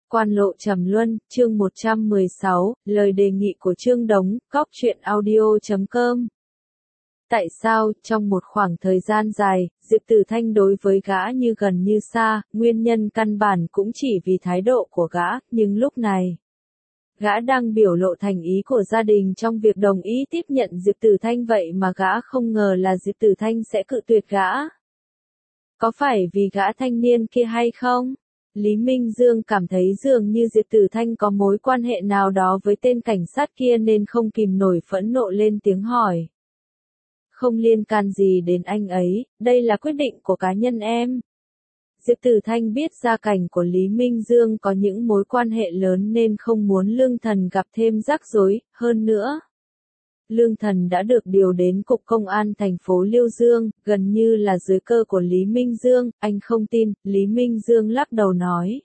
Quan lộ trầm luân, chương 116, lời đề nghị của Trương Đống, Cóc truyện audio.com. Tại sao, trong một khoảng thời gian dài, Diệp Tử Thanh đối với gã như gần như xa, nguyên nhân căn bản cũng chỉ vì thái độ của gã, nhưng lúc này, gã đang biểu lộ thành ý của gia đình trong việc đồng ý tiếp nhận Diệp Tử Thanh vậy mà gã không ngờ là Diệp Tử Thanh sẽ cự tuyệt gã. Có phải vì gã thanh niên kia hay không? Lý Minh Dương cảm thấy dường như Diệp Tử Thanh có mối quan hệ nào đó với tên cảnh sát kia nên không kìm nổi phẫn nộ lên tiếng hỏi. Không liên can gì đến anh ấy, đây là quyết định của cá nhân em. Diệp Tử Thanh biết gia cảnh của Lý Minh Dương có những mối quan hệ lớn nên không muốn Lương Thần gặp thêm rắc rối, hơn nữa. Lương Thần đã được điều đến Cục Công an thành phố Liêu Dương, gần như là dưới cơ của Lý Minh Dương, anh không tin, Lý Minh Dương lắc đầu nói.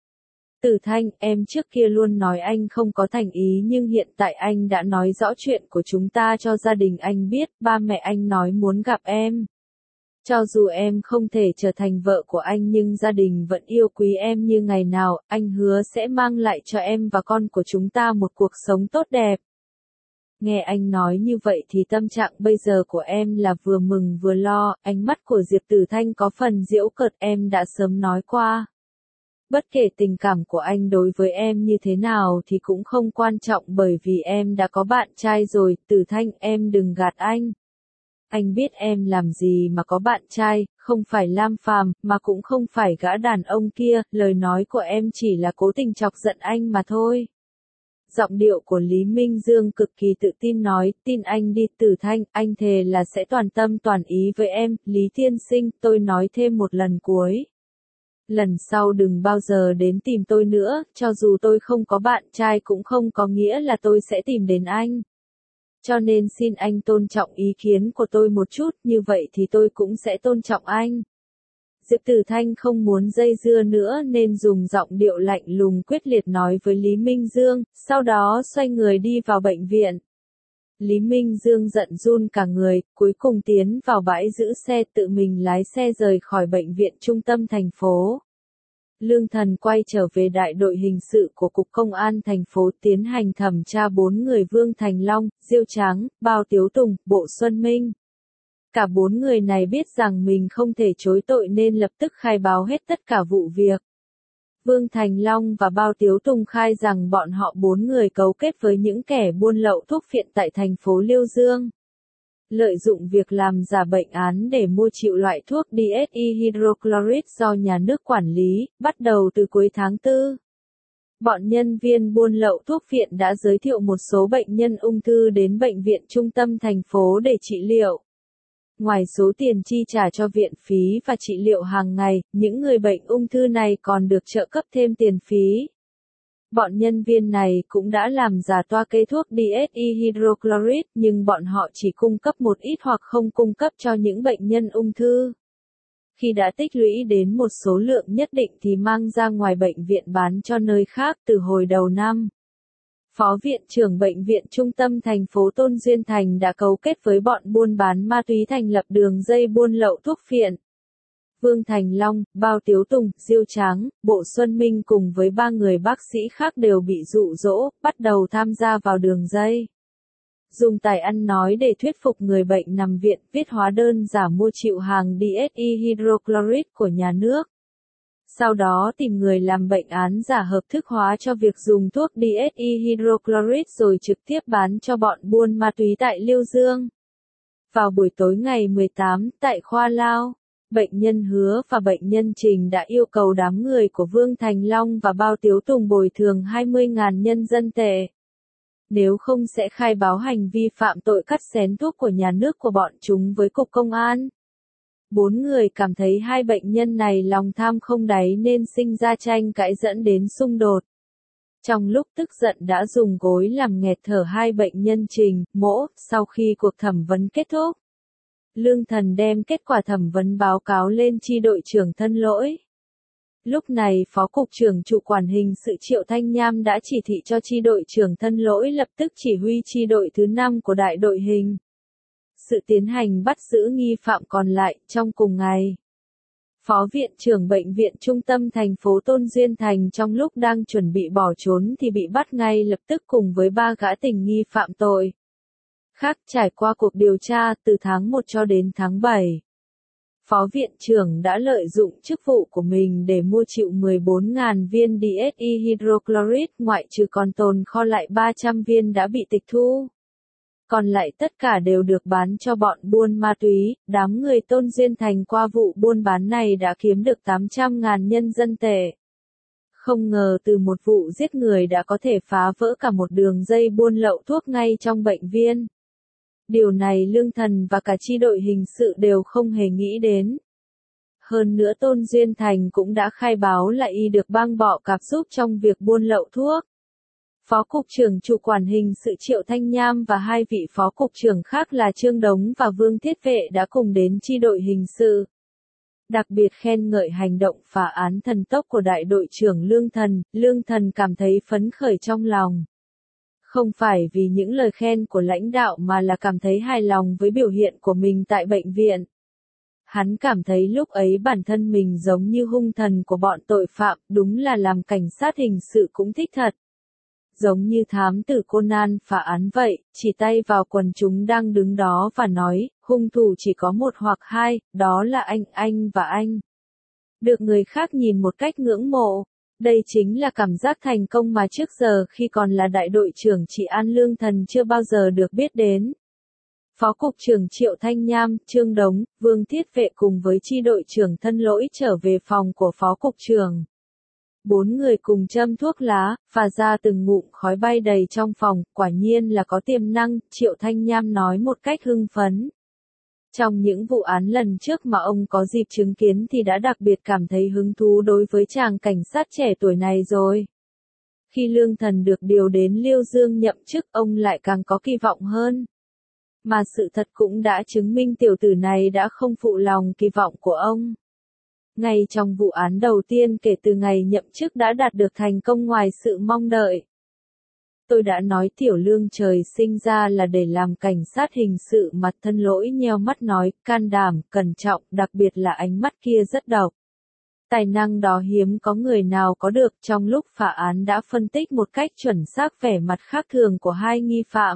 Tử Thanh, em trước kia luôn nói anh không có thành ý nhưng hiện tại anh đã nói rõ chuyện của chúng ta cho gia đình anh biết, ba mẹ anh nói muốn gặp em. Cho dù em không thể trở thành vợ của anh nhưng gia đình vẫn yêu quý em như ngày nào, anh hứa sẽ mang lại cho em và con của chúng ta một cuộc sống tốt đẹp. Nghe anh nói như vậy thì tâm trạng bây giờ của em là vừa mừng vừa lo, ánh mắt của Diệp Tử Thanh có phần giễu cợt em đã sớm nói qua. Bất kể tình cảm của anh đối với em như thế nào thì cũng không quan trọng bởi vì em đã có bạn trai rồi, Tử Thanh em đừng gạt anh. Anh biết em làm gì mà có bạn trai, không phải Lam Phàm mà cũng không phải gã đàn ông kia, lời nói của em chỉ là cố tình chọc giận anh mà thôi. Giọng điệu của Lý Minh Dương cực kỳ tự tin nói, tin anh đi Tử Thanh, anh thề là sẽ toàn tâm toàn ý với em, Lý tiên sinh, tôi nói thêm một lần cuối. Lần sau đừng bao giờ đến tìm tôi nữa, cho dù tôi không có bạn trai cũng không có nghĩa là tôi sẽ tìm đến anh. Cho nên xin anh tôn trọng ý kiến của tôi một chút, như vậy thì tôi cũng sẽ tôn trọng anh. Diệp Tử Thanh không muốn dây dưa nữa nên dùng giọng điệu lạnh lùng quyết liệt nói với Lý Minh Dương, sau đó xoay người đi vào bệnh viện. Lý Minh Dương giận run cả người, cuối cùng tiến vào bãi giữ xe tự mình lái xe rời khỏi bệnh viện trung tâm thành phố. Lương Thần quay trở về đại đội hình sự của Cục Công an thành phố tiến hành thẩm tra 4 người Vương Thành Long, Diêu Tráng, Bao Tiếu Tùng, Bộ Xuân Minh. Cả 4 người này biết rằng mình không thể chối tội nên lập tức khai báo hết tất cả vụ việc. Vương Thành Long và Bao Tiếu Tùng khai rằng bọn họ 4 người cấu kết với những kẻ buôn lậu thuốc phiện tại thành phố Liêu Dương. Lợi dụng việc làm giả bệnh án để mua chịu loại thuốc DSE-hydrochloride do nhà nước quản lý, bắt đầu từ cuối tháng 4. Bọn nhân viên buôn lậu thuốc phiện đã giới thiệu một số bệnh nhân ung thư đến bệnh viện trung tâm thành phố để trị liệu. Ngoài số tiền chi trả cho viện phí và trị liệu hàng ngày, những người bệnh ung thư này còn được trợ cấp thêm tiền phí. Bọn nhân viên này cũng đã làm giả toa kê thuốc DSE-hydrochloride nhưng bọn họ chỉ cung cấp một ít hoặc không cung cấp cho những bệnh nhân ung thư. Khi đã tích lũy đến một số lượng nhất định thì mang ra ngoài bệnh viện bán cho nơi khác từ hồi đầu năm. Phó viện trưởng bệnh viện trung tâm thành phố Tôn Duyên Thành đã cấu kết với bọn buôn bán ma túy thành lập đường dây buôn lậu thuốc phiện. Vương Thành Long, Bao Tiếu Tùng, Diêu Tráng, Bộ Xuân Minh cùng với 3 người bác sĩ khác đều bị dụ dỗ, bắt đầu tham gia vào đường dây. Dùng tài ăn nói để thuyết phục người bệnh nằm viện, viết hóa đơn giả mua chịu hàng DSE-hydrochloride của nhà nước. Sau đó tìm người làm bệnh án giả hợp thức hóa cho việc dùng thuốc DSE-hydrochloride rồi trực tiếp bán cho bọn buôn ma túy tại Liêu Dương. Vào buổi tối ngày 18, tại khoa Lao, bệnh nhân Hứa và bệnh nhân Trình đã yêu cầu đám người của Vương Thành Long và Bao Tiếu Tùng bồi thường 20.000 nhân dân tệ. Nếu không sẽ khai báo hành vi phạm tội cắt xén thuốc của nhà nước của bọn chúng với Cục Công an. 4 người cảm thấy hai bệnh nhân này lòng tham không đáy nên sinh ra tranh cãi dẫn đến xung đột. Trong lúc tức giận đã dùng gối làm nghẹt thở hai bệnh nhân Trình, Mỗ, sau khi cuộc thẩm vấn kết thúc. Lương Thần đem kết quả thẩm vấn báo cáo lên chi đội trưởng Thân Lỗi. Lúc này Phó Cục trưởng Chủ quản hình sự Triệu Thanh Nham đã chỉ thị cho chi đội trưởng Thân Lỗi lập tức chỉ huy chi đội thứ 5 của đại đội hình sự tiến hành bắt giữ nghi phạm còn lại trong cùng ngày. Phó viện trưởng bệnh viện trung tâm thành phố Tôn Duyên Thành trong lúc đang chuẩn bị bỏ trốn thì bị bắt ngay lập tức cùng với 3 gã tình nghi phạm tội khác trải qua cuộc điều tra từ tháng 1 cho đến tháng 7. Phó viện trưởng đã lợi dụng chức vụ của mình để mua chịu 14.000 viên DSI hydrochloride, ngoại trừ còn tồn kho lại 300 viên đã bị tịch thu. Còn lại tất cả đều được bán cho bọn buôn ma túy. Đám người Tôn Duyên Thành qua vụ buôn bán này đã kiếm được 800.000 nhân dân tệ. Không ngờ từ một vụ giết người đã có thể phá vỡ cả một đường dây buôn lậu thuốc ngay trong bệnh viện. Điều này Lương Thần và cả chi đội hình sự đều không hề nghĩ đến. Hơn nữa Tôn Duyên Thành cũng đã khai báo là y được bang bọ cạp giúp trong việc buôn lậu thuốc. Phó Cục trưởng Chủ quản hình sự Triệu Thanh Nham và 2 vị Phó Cục trưởng khác là Trương Đống và Vương Thiết Vệ đã cùng đến chi đội hình sự. Đặc biệt khen ngợi hành động phá án thần tốc của đại đội trưởng Lương Thần cảm thấy phấn khởi trong lòng. Không phải vì những lời khen của lãnh đạo mà là cảm thấy hài lòng với biểu hiện của mình tại bệnh viện. Hắn cảm thấy lúc ấy bản thân mình giống như hung thần của bọn tội phạm, đúng là làm cảnh sát hình sự cũng thích thật. Giống như thám tử Conan phá án vậy, chỉ tay vào quần chúng đang đứng đó và nói, hung thủ chỉ có một hoặc hai, đó là anh và anh. Được người khác nhìn một cách ngưỡng mộ. Đây chính là cảm giác thành công mà trước giờ khi còn là đại đội trưởng trị an Lương Thần chưa bao giờ được biết đến. Phó Cục trưởng Triệu Thanh Nham, Trương Đống, Vương Thiết Vệ cùng với chi đội trưởng Thân Lỗi trở về phòng của Phó Cục trưởng. 4 người cùng châm thuốc lá, phả ra từng ngụm khói bay đầy trong phòng, quả nhiên là có tiềm năng, Triệu Thanh Nham nói một cách hưng phấn. Trong những vụ án lần trước mà ông có dịp chứng kiến thì đã đặc biệt cảm thấy hứng thú đối với chàng cảnh sát trẻ tuổi này rồi. Khi Lương Thần được điều đến Liêu Dương nhậm chức, ông lại càng có kỳ vọng hơn. Mà sự thật cũng đã chứng minh tiểu tử này đã không phụ lòng kỳ vọng của ông. Ngay trong vụ án đầu tiên kể từ ngày nhậm chức đã đạt được thành công ngoài sự mong đợi. Tôi đã nói Tiểu Lương trời sinh ra là để làm cảnh sát hình sự, mặt Thân Lỗi nheo mắt nói, can đảm, cẩn trọng, đặc biệt là ánh mắt kia rất độc. Tài năng đó hiếm có người nào có được. Trong lúc phá án đã phân tích một cách chuẩn xác vẻ mặt khác thường của hai nghi phạm.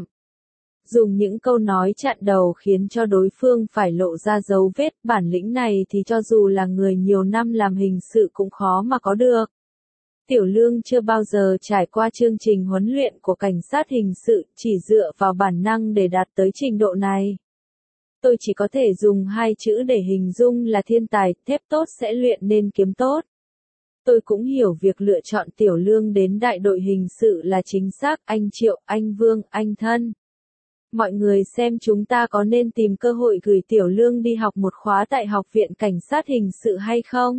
Dùng những câu nói chặn đầu khiến cho đối phương phải lộ ra dấu vết, bản lĩnh này thì cho dù là người nhiều năm làm hình sự cũng khó mà có được. Tiểu Lương chưa bao giờ trải qua chương trình huấn luyện của cảnh sát hình sự, chỉ dựa vào bản năng để đạt tới trình độ này. Tôi chỉ có thể dùng 2 chữ để hình dung là thiên tài, thép tốt sẽ luyện nên kiếm tốt. Tôi cũng hiểu việc lựa chọn Tiểu Lương đến đại đội hình sự là chính xác, anh Triệu, anh Vương, anh Thân. Mọi người xem chúng ta có nên tìm cơ hội gửi Tiểu Lương đi học một khóa tại Học viện Cảnh sát hình sự hay không?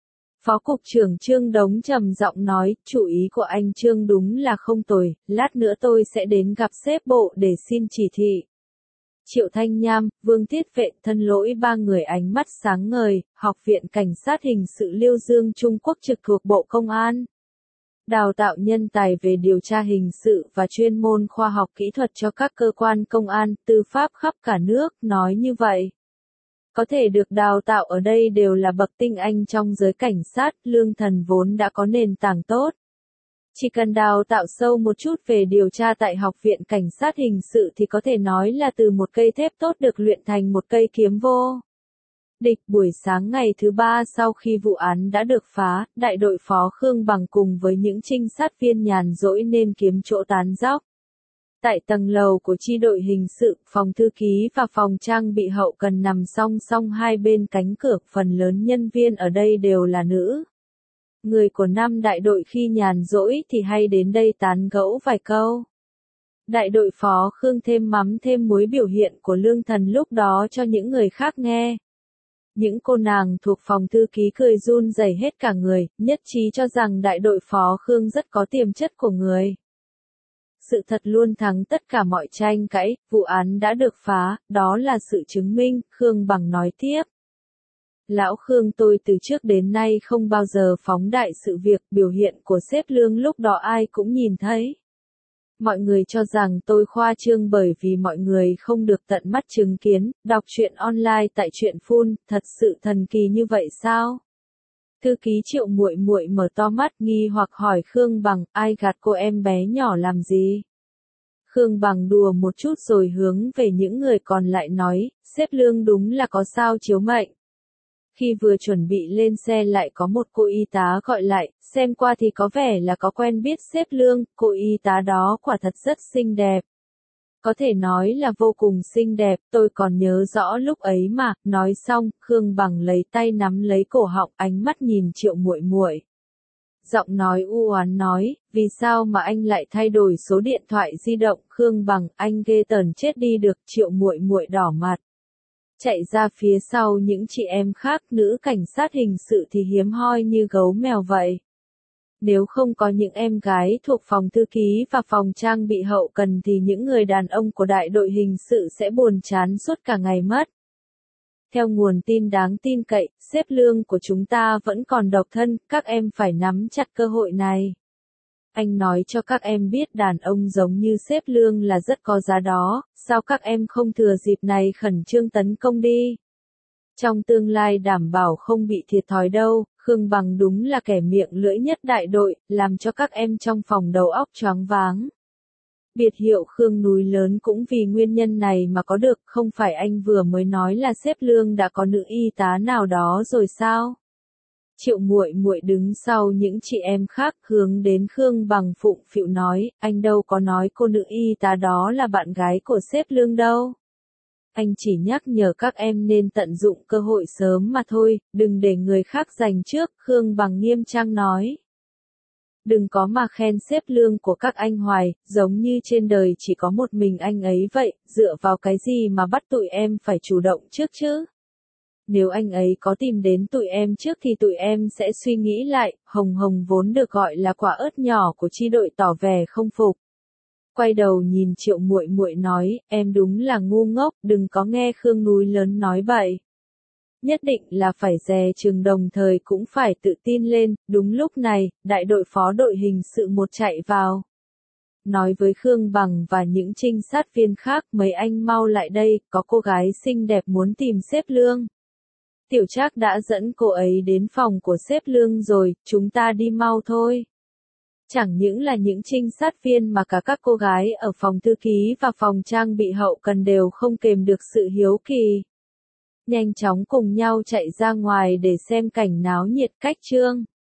Phó Cục trưởng Trương Đống trầm giọng nói, chủ ý của anh Trương đúng là không tồi, lát nữa tôi sẽ đến gặp sếp bộ để xin chỉ thị. Triệu Thanh Nham, Vương Thiết Vệ, Thân Lỗi, 3 người ánh mắt sáng ngời. Học viện Cảnh sát hình sự Liêu Dương Trung Quốc trực thuộc Bộ Công an. Đào tạo nhân tài về điều tra hình sự và chuyên môn khoa học kỹ thuật cho các cơ quan công an, tư pháp khắp cả nước, nói như vậy. Có thể được đào tạo ở đây đều là bậc tinh anh trong giới cảnh sát, Lương Thần vốn đã có nền tảng tốt. Chỉ cần đào tạo sâu một chút về điều tra tại Học viện Cảnh sát hình sự thì có thể nói là từ một cây thép tốt được luyện thành một cây kiếm vô địch. Buổi sáng ngày thứ 3 sau khi vụ án đã được phá, đại đội phó Khương Bằng cùng với những trinh sát viên nhàn rỗi nên kiếm chỗ tán dóc. Tại tầng lầu của chi đội hình sự, phòng thư ký và phòng trang bị hậu cần nằm song song hai bên cánh cửa, phần lớn nhân viên ở đây đều là nữ. Người của 5 đại đội khi nhàn rỗi thì hay đến đây tán gẫu vài câu. Đại đội phó Khương thêm mắm thêm muối biểu hiện của Lương Thần lúc đó cho những người khác nghe. Những cô nàng thuộc phòng thư ký cười run rẩy hết cả người, nhất trí cho rằng đại đội phó Khương rất có tiềm chất của người. Sự thật luôn thắng tất cả mọi tranh cãi, vụ án đã được phá, đó là sự chứng minh, Khương Bằng nói tiếp. Lão Khương, tôi từ trước đến nay không bao giờ phóng đại sự việc, biểu hiện của sếp Lương lúc đó ai cũng nhìn thấy. Mọi người cho rằng tôi khoa trương bởi vì mọi người không được tận mắt chứng kiến, đọc truyện online tại truyện phun, thật sự thần kỳ như vậy sao? Thư ký Triệu Muội Muội mở to mắt nghi hoặc hỏi Khương Bằng, ai gạt cô em bé nhỏ làm gì? Khương Bằng đùa một chút rồi hướng về những người còn lại nói, sếp Lương đúng là có sao chiếu mệnh. Khi vừa chuẩn bị lên xe lại có một cô y tá gọi lại, xem qua thì có vẻ là có quen biết sếp Lương, cô y tá đó quả thật rất xinh đẹp. Có thể nói là vô cùng xinh đẹp, tôi còn nhớ rõ lúc ấy mà, nói xong, Khương Bằng lấy tay nắm lấy cổ họng, ánh mắt nhìn Triệu Muội Muội. Giọng nói u oán nói, vì sao mà anh lại thay đổi số điện thoại di động, Khương Bằng, anh ghê tởm chết đi được, Triệu Muội Muội đỏ mặt. Chạy ra phía sau những chị em khác, nữ cảnh sát hình sự thì hiếm hoi như gấu mèo vậy. Nếu không có những em gái thuộc phòng thư ký và phòng trang bị hậu cần thì những người đàn ông của đại đội hình sự sẽ buồn chán suốt cả ngày mất. Theo nguồn tin đáng tin cậy, sếp Lương của chúng ta vẫn còn độc thân, các em phải nắm chặt cơ hội này. Anh nói cho các em biết đàn ông giống như sếp Lương là rất có giá đó, sao các em không thừa dịp này khẩn trương tấn công đi. Trong tương lai đảm bảo không bị thiệt thòi đâu, Khương Bằng đúng là kẻ miệng lưỡi nhất đại đội, làm cho các em trong phòng đầu óc choáng váng. Biệt hiệu Khương núi lớn cũng vì nguyên nhân này mà có được, không phải anh vừa mới nói là sếp Lương đã có nữ y tá nào đó rồi sao? Triệu Muội Muội đứng sau những chị em khác hướng đến Khương Bằng phụng phịu nói, anh đâu có nói cô nữ y tá đó là bạn gái của sếp Lương đâu. Anh chỉ nhắc nhở các em nên tận dụng cơ hội sớm mà thôi, đừng để người khác giành trước, Khương Bằng nghiêm trang nói. Đừng có mà khen sếp Lương của các anh hoài, giống như trên đời chỉ có một mình anh ấy vậy, dựa vào cái gì mà bắt tụi em phải chủ động trước chứ? Nếu anh ấy có tìm đến tụi em trước thì tụi em sẽ suy nghĩ lại, Hồng Hồng vốn được gọi là quả ớt nhỏ của chi đội tỏ vẻ không phục. Quay đầu nhìn Triệu Muội Muội nói, em đúng là ngu ngốc, đừng có nghe Khương núi lớn nói bậy. Nhất định là phải dè chừng đồng thời cũng phải tự tin lên, đúng lúc này, đại đội phó đội hình sự một chạy vào. Nói với Khương Bằng và những trinh sát viên khác mấy anh mau lại đây, có cô gái xinh đẹp muốn tìm sếp Lương. Tiểu Trác đã dẫn cô ấy đến phòng của sếp Lương rồi, chúng ta đi mau thôi. Chẳng những là những trinh sát viên mà cả các cô gái ở phòng thư ký và phòng trang bị hậu cần đều không kềm được sự hiếu kỳ. Nhanh chóng cùng nhau chạy ra ngoài để xem cảnh náo nhiệt cách trương.